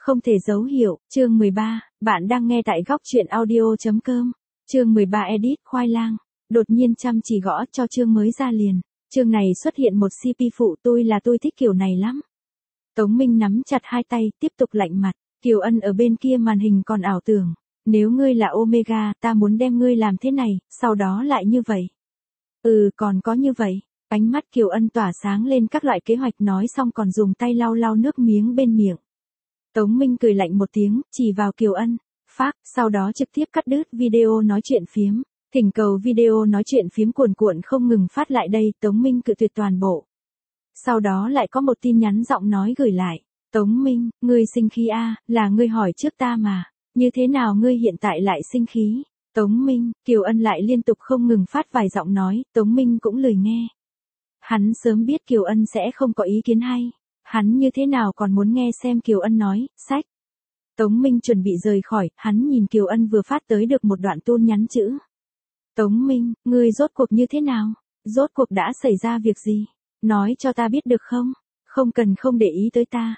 Không thể dấu hiệu, chương 13, bạn đang nghe tại góc truyện audio.com. Chương 13 edit khoai lang. Đột nhiên chăm chỉ gõ cho chương mới ra liền. Chương này xuất hiện một CP phụ, tôi thích kiểu này lắm. Tống Minh nắm chặt hai tay, tiếp tục lạnh mặt. Kiều Ân ở bên kia màn hình còn ảo tưởng. Nếu ngươi là Omega, ta muốn đem ngươi làm thế này, sau đó lại như vậy. Còn có như vậy. Ánh mắt Kiều Ân tỏa sáng lên các loại kế hoạch, nói xong còn dùng tay lau lau nước miếng bên miệng. Tống Minh cười lạnh một tiếng, chỉ vào Kiều Ân, phác, sau đó trực tiếp cắt đứt video nói chuyện phiếm. Thỉnh cầu video nói chuyện phiếm cuồn cuộn không ngừng phát lại đây, Tống Minh cự tuyệt toàn bộ. Sau đó lại có một tin nhắn giọng nói gửi lại. Tống Minh, ngươi sinh khí à, là ngươi hỏi trước ta mà. Như thế nào ngươi hiện tại lại sinh khí? Tống Minh, Kiều Ân lại liên tục không ngừng phát vài giọng nói, Tống Minh cũng lười nghe. Hắn sớm biết Kiều Ân sẽ không có ý kiến hay. Hắn như thế nào còn muốn nghe xem Kiều Ân nói, sách. Tống Minh chuẩn bị rời khỏi, hắn nhìn Kiều Ân vừa phát tới được một đoạn tin nhắn chữ. Tống Minh, ngươi rốt cuộc như thế nào? Rốt cuộc đã xảy ra việc gì? Nói cho ta biết được không? Không cần không để ý tới ta.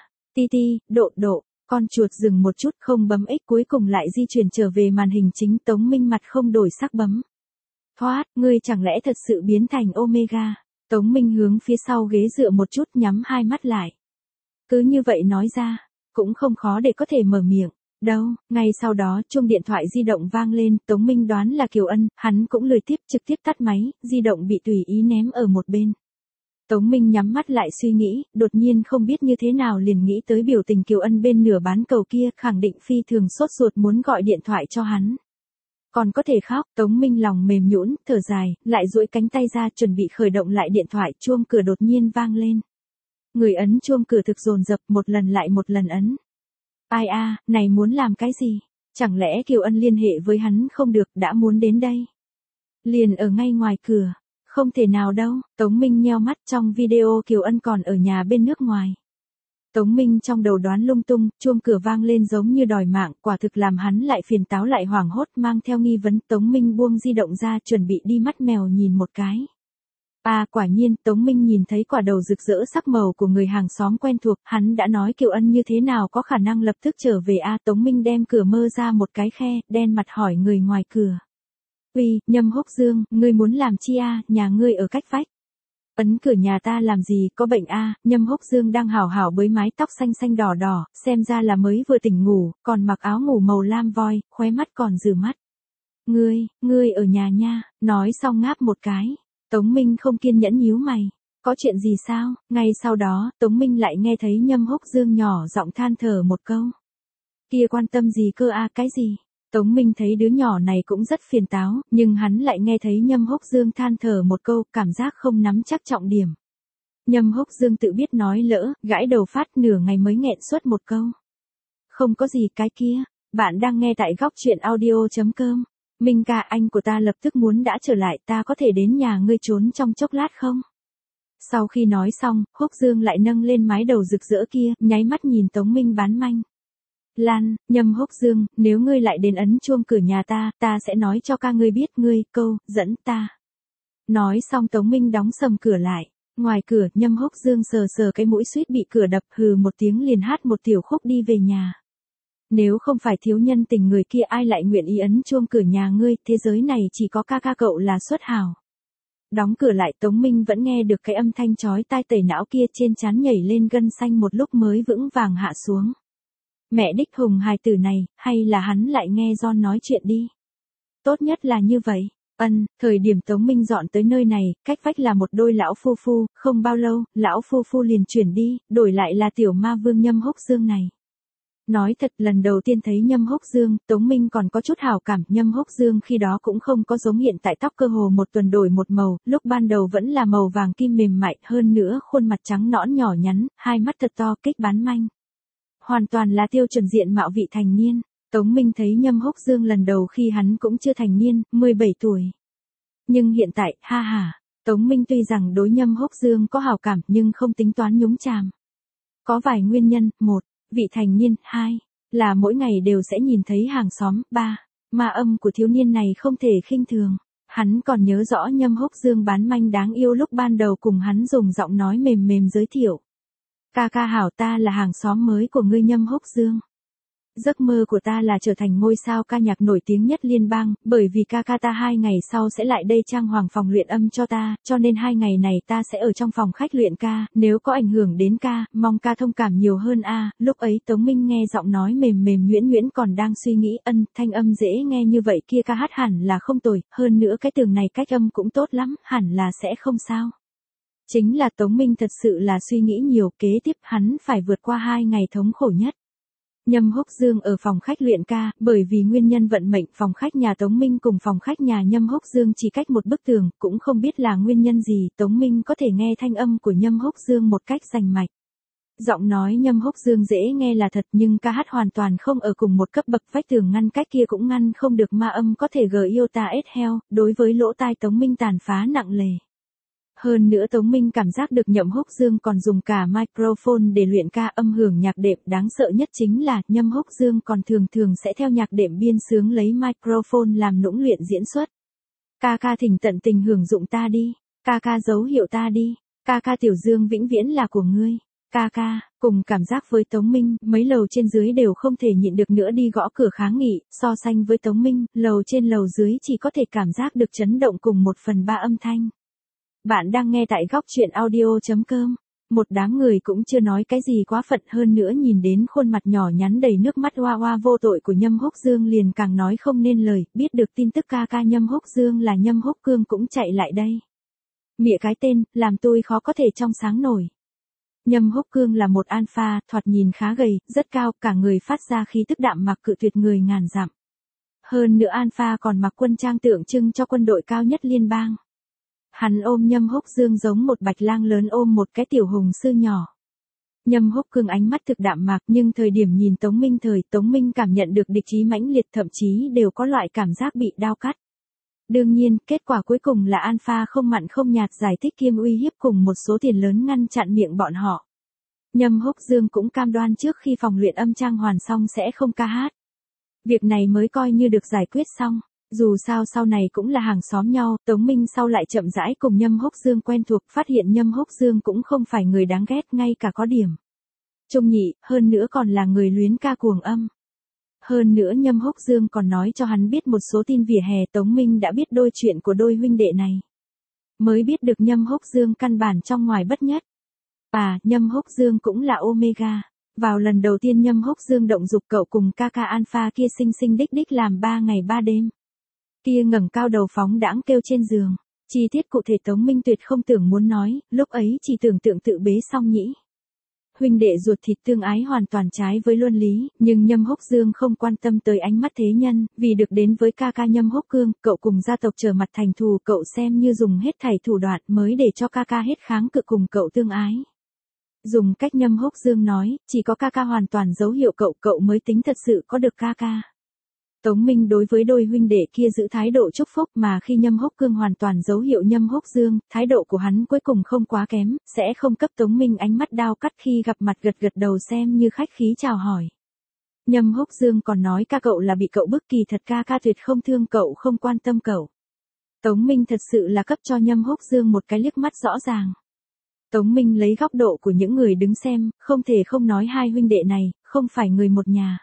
Độ, con chuột dừng một chút không bấm X cuối cùng lại di chuyển trở về màn hình chính. Tống Minh mặt không đổi sắc bấm. Thoát, ngươi chẳng lẽ thật sự biến thành Omega? Tống Minh hướng phía sau ghế dựa một chút, nhắm hai mắt lại. Cứ như vậy nói ra, cũng không khó để có thể mở miệng. Đâu, ngay sau đó chuông điện thoại di động vang lên, Tống Minh đoán là Kiều Ân, hắn cũng lười tiếp, trực tiếp tắt máy, di động bị tùy ý ném ở một bên. Tống Minh nhắm mắt lại suy nghĩ, đột nhiên không biết như thế nào liền nghĩ tới biểu tình Kiều Ân bên nửa bán cầu kia, khẳng định phi thường sốt ruột muốn gọi điện thoại cho hắn. Còn có thể khóc, Tống Minh lòng mềm nhũn, thở dài, lại duỗi cánh tay ra chuẩn bị khởi động lại điện thoại, chuông cửa đột nhiên vang lên. Người ấn chuông cửa thực dồn dập, một lần lại một lần ấn. Ai a, này muốn làm cái gì? Chẳng lẽ Kiều Ân liên hệ với hắn không được, đã muốn đến đây? Liền ở ngay ngoài cửa. Không thể nào đâu, Tống Minh nheo mắt, trong video Kiều Ân còn ở nhà bên nước ngoài. Tống Minh trong đầu đoán lung tung, chuông cửa vang lên giống như đòi mạng, quả thực làm hắn lại phiền táo lại hoảng hốt, mang theo nghi vấn. Tống Minh buông di động ra chuẩn bị đi mắt mèo nhìn một cái. Quả nhiên, Tống Minh nhìn thấy quả đầu rực rỡ sắc màu của người hàng xóm quen thuộc, hắn đã nói Kiều Ân như thế nào có khả năng lập tức trở về Tống Minh đem cửa mơ ra một cái khe, đen mặt hỏi người ngoài cửa. Uy, Nhâm Húc Dương, ngươi muốn làm chi nhà ngươi ở cách vách. Ấn cửa nhà ta làm gì, có bệnh Nhâm Húc Dương đang hảo hảo bới mái tóc xanh xanh đỏ đỏ, xem ra là mới vừa tỉnh ngủ, còn mặc áo ngủ màu lam voi, khóe mắt còn rừ mắt. Ngươi ở nhà nha, nói xong ngáp một cái. Tống Minh không kiên nhẫn nhíu mày. Có chuyện gì sao? Ngay sau đó, Tống Minh lại nghe thấy Nhâm Húc Dương nhỏ giọng than thở một câu. Kia quan tâm gì cơ cái gì? Tống Minh thấy đứa nhỏ này cũng rất phiền táo, nhưng hắn lại nghe thấy Nhâm Húc Dương than thở một câu, cảm giác không nắm chắc trọng điểm. Nhâm Húc Dương tự biết nói lỡ, gãi đầu phát nửa ngày mới nghẹn suốt một câu. Không có gì cái kia, bạn đang nghe tại góc truyện audio.com. Minh ca, anh của ta lập tức muốn đã trở lại, ta có thể đến nhà ngươi trốn trong chốc lát không? Sau khi nói xong, Húc Dương lại nâng lên mái đầu rực rỡ kia, nháy mắt nhìn Tống Minh bán manh. Lan, Nhâm Húc Dương, nếu ngươi lại đến ấn chuông cửa nhà ta sẽ nói cho ca ngươi biết ngươi, dẫn ta. Nói xong Tống Minh đóng sầm cửa lại. Ngoài cửa, Nhâm Húc Dương sờ cái mũi suýt bị cửa đập, hừ một tiếng liền hát một tiểu khúc đi về nhà. Nếu không phải thiếu nhân tình người kia ai lại nguyện ý ấn chuông cửa nhà ngươi, thế giới này chỉ có ca cậu là xuất hào. Đóng cửa lại, Tống Minh vẫn nghe được cái âm thanh chói tai tẩy não kia, trên trán nhảy lên gân xanh một lúc mới vững vàng hạ xuống. Mẹ đích hùng hài tử này, hay là hắn lại nghe John nói chuyện đi. Tốt nhất là như vậy. Thời điểm Tống Minh dọn tới nơi này, cách vách là một đôi lão phu phu, không bao lâu, lão phu phu liền chuyển đi, đổi lại là tiểu ma vương Nhâm Húc Dương này. Nói thật, lần đầu tiên thấy Nhâm Húc Dương, Tống Minh còn có chút hảo cảm. Nhâm Húc Dương khi đó cũng không có giống hiện tại tóc cơ hồ một tuần đổi một màu, lúc ban đầu vẫn là màu vàng kim mềm mại, hơn nữa khuôn mặt trắng nõn nhỏ nhắn, hai mắt thật to, kích bán manh. Hoàn toàn là tiêu chuẩn diện mạo vị thành niên. Tống Minh thấy Nhâm Húc Dương lần đầu khi hắn cũng chưa thành niên, 17 tuổi. Nhưng hiện tại, Tống Minh tuy rằng đối Nhâm Húc Dương có hảo cảm nhưng không tính toán nhúng chàm. Có vài nguyên nhân, 1. Vị thành niên, 2. Là mỗi ngày đều sẽ nhìn thấy hàng xóm, 3. Ma âm của thiếu niên này không thể khinh thường. Hắn còn nhớ rõ Nhâm Húc Dương bán manh đáng yêu lúc ban đầu cùng hắn dùng giọng nói mềm mềm giới thiệu. Ca hảo, ta là hàng xóm mới của ngươi Nhâm Húc Dương. Giấc mơ của ta là trở thành ngôi sao ca nhạc nổi tiếng nhất liên bang, bởi vì ca ca ta 2 ngày sau sẽ lại đây trang hoàng phòng luyện âm cho ta, cho nên 2 ngày này ta sẽ ở trong phòng khách luyện ca, nếu có ảnh hưởng đến ca, mong ca thông cảm nhiều hơn a. Lúc ấy Tống Minh nghe giọng nói mềm mềm nhuyễn nhuyễn còn đang suy nghĩ thanh âm dễ nghe như vậy kia ca hát hẳn là không tồi, hơn nữa cái tường này cách âm cũng tốt lắm, hẳn là sẽ không sao. Chính là Tống Minh thật sự là suy nghĩ nhiều, kế tiếp hắn phải vượt qua 2 ngày thống khổ nhất. Nhâm Húc Dương ở phòng khách luyện ca, bởi vì nguyên nhân vận mệnh phòng khách nhà Tống Minh cùng phòng khách nhà Nhâm Húc Dương chỉ cách một bức tường, cũng không biết là nguyên nhân gì, Tống Minh có thể nghe thanh âm của Nhâm Húc Dương một cách rành mạch. Giọng nói Nhâm Húc Dương dễ nghe là thật nhưng ca hát hoàn toàn không ở cùng một cấp bậc, vách tường ngăn cách kia cũng ngăn không được ma âm có thể gờ yêu ta ết heo, đối với lỗ tai Tống Minh tàn phá nặng lề. Hơn nữa Tống Minh cảm giác được Nhâm Húc Dương còn dùng cả microphone để luyện ca, âm hưởng nhạc đệm, đáng sợ nhất chính là Nhâm Húc Dương còn thường thường sẽ theo nhạc đệm biên sướng lấy microphone làm nũng luyện diễn xuất. Ca ca thỉnh tận tình hưởng dụng ta đi, ca ca dấu hiệu ta đi, ca ca Tiểu Dương vĩnh viễn là của ngươi, ca ca. Cùng cảm giác với Tống Minh, mấy lầu trên dưới đều không thể nhịn được nữa đi gõ cửa kháng nghị, so sánh với Tống Minh, lầu trên lầu dưới chỉ có thể cảm giác được chấn động cùng 1/3 âm thanh. Bạn đang nghe tại góc truyện audio.com. Một đám người cũng chưa nói cái gì quá phận, hơn nữa nhìn đến khuôn mặt nhỏ nhắn đầy nước mắt hoa hoa vô tội của Nhâm Húc Dương liền càng nói không nên lời, biết được tin tức ca ca Nhâm Húc Dương là Nhâm Húc Cương cũng chạy lại đây. Mịa cái tên, làm tôi khó có thể trong sáng nổi. Nhâm Húc Cương là một alpha, thoạt nhìn khá gầy, rất cao, cả người phát ra khí tức đạm mạc cự tuyệt người ngàn dặm. Hơn nữa alpha còn mặc quân trang tượng trưng cho quân đội cao nhất liên bang. Hắn ôm Nhâm Húc Dương giống một bạch lang lớn ôm một cái tiểu hùng sư nhỏ. Nhâm Húc Cương ánh mắt thực đạm mạc nhưng thời điểm nhìn Tống Minh cảm nhận được địch ý mãnh liệt, thậm chí đều có loại cảm giác bị đao cắt. Đương nhiên, kết quả cuối cùng là alpha không mặn không nhạt giải thích kiêm uy hiếp cùng một số tiền lớn ngăn chặn miệng bọn họ. Nhâm Húc Dương cũng cam đoan trước khi phòng luyện âm trang hoàn xong sẽ không ca hát. Việc này mới coi như được giải quyết xong. Dù sao sau này cũng là hàng xóm nhau, Tống Minh sau lại chậm rãi cùng Nhâm Húc Dương quen thuộc, phát hiện Nhâm Húc Dương cũng không phải người đáng ghét, ngay cả có điểm trung nhị, hơn nữa còn là người luyến ca cuồng âm. Hơn nữa Nhâm Húc Dương còn nói cho hắn biết một số tin vỉa hè, Tống Minh đã biết đôi chuyện của đôi huynh đệ này. Mới biết được Nhâm Húc Dương căn bản trong ngoài bất nhất. Nhâm Húc Dương cũng là Omega. Vào lần đầu tiên Nhâm Húc Dương động dục cậu cùng ca ca alpha kia xinh xinh đích đích làm 3 ngày 3 đêm. Kia ngẩng cao đầu phóng đãng kêu trên giường. Chi tiết cụ thể Tống Minh tuyệt không tưởng muốn nói, lúc ấy chỉ tưởng tượng tự bế xong nhĩ. Huynh đệ ruột thịt tương ái hoàn toàn trái với luân lý, nhưng Nhâm Húc Dương không quan tâm tới ánh mắt thế nhân, vì được đến với ca ca Nhâm Húc Cương, cậu cùng gia tộc trở mặt thành thù, cậu xem như dùng hết thảy thủ đoạn mới để cho ca ca hết kháng cự cùng cậu tương ái. Dùng cách Nhâm Húc Dương nói, chỉ có ca ca hoàn toàn dấu hiệu cậu mới tính thật sự có được ca ca. Tống Minh đối với đôi huynh đệ kia giữ thái độ chúc phúc, mà khi Nhâm Húc Cương hoàn toàn dấu hiệu Nhâm Húc Dương, thái độ của hắn cuối cùng không quá kém, sẽ không cấp Tống Minh ánh mắt đao cắt, khi gặp mặt gật gật đầu xem như khách khí chào hỏi. Nhâm Húc Dương còn nói ca cậu là bị cậu bức, kỳ thật ca ca tuyệt không thương cậu, không quan tâm cậu. Tống Minh thật sự là cấp cho Nhâm Húc Dương một cái liếc mắt rõ ràng. Tống Minh lấy góc độ của những người đứng xem, không thể không nói hai huynh đệ này, không phải người một nhà.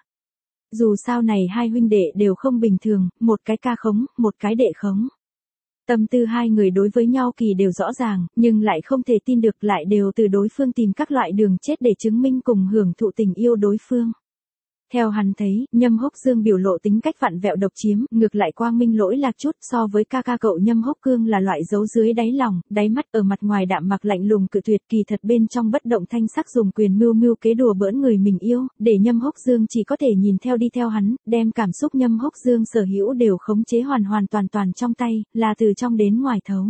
Dù sao này hai huynh đệ đều không bình thường, một cái ca khống, một cái đệ khống. Tâm tư hai người đối với nhau kỳ đều rõ ràng, nhưng lại không thể tin được, lại đều từ đối phương tìm các loại đường chết để chứng minh cùng hưởng thụ tình yêu đối phương. Theo hắn thấy, Nhâm Húc Dương biểu lộ tính cách vặn vẹo độc chiếm, ngược lại quang minh lỗi lạc chút, so với ca ca cậu Nhâm Húc Cương là loại giấu dưới đáy lòng, đáy mắt, ở mặt ngoài đạm mặc lạnh lùng cự tuyệt, kỳ thật bên trong bất động thanh sắc dùng quyền mưu kế đùa bỡn người mình yêu, để Nhâm Húc Dương chỉ có thể nhìn theo đi theo hắn, đem cảm xúc Nhâm Húc Dương sở hữu đều khống chế hoàn toàn trong tay, là từ trong đến ngoài thấu.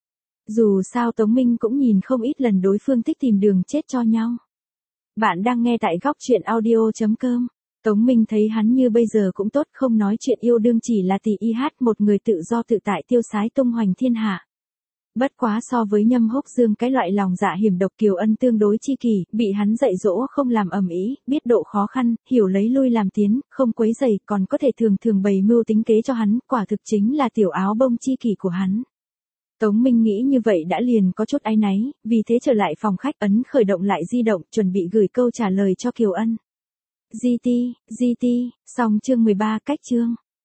Dù sao Tống Minh cũng nhìn không ít lần đối phương thích tìm đường chết cho nhau. Bạn đang nghe tại góc truyện audio.com. Tống Minh thấy hắn như bây giờ cũng tốt, không nói chuyện yêu đương, chỉ là tỷ y hát một người tự do tự tại tiêu sái tung hoành thiên hạ. Bất quá so với Nhâm Húc Dương cái loại lòng dạ hiểm độc Kiều Ân tương đối chi kỷ, bị hắn dạy dỗ không làm ầm ĩ, biết độ khó khăn, hiểu lấy lui làm tiến, không quấy rầy, còn có thể thường bày mưu tính kế cho hắn, quả thực chính là tiểu áo bông chi kỷ của hắn. Tống Minh nghĩ như vậy đã liền có chút áy náy, vì thế trở lại phòng khách, ấn khởi động lại di động, chuẩn bị gửi câu trả lời cho Kiều Ân. GT, xong chương 13 cách chương.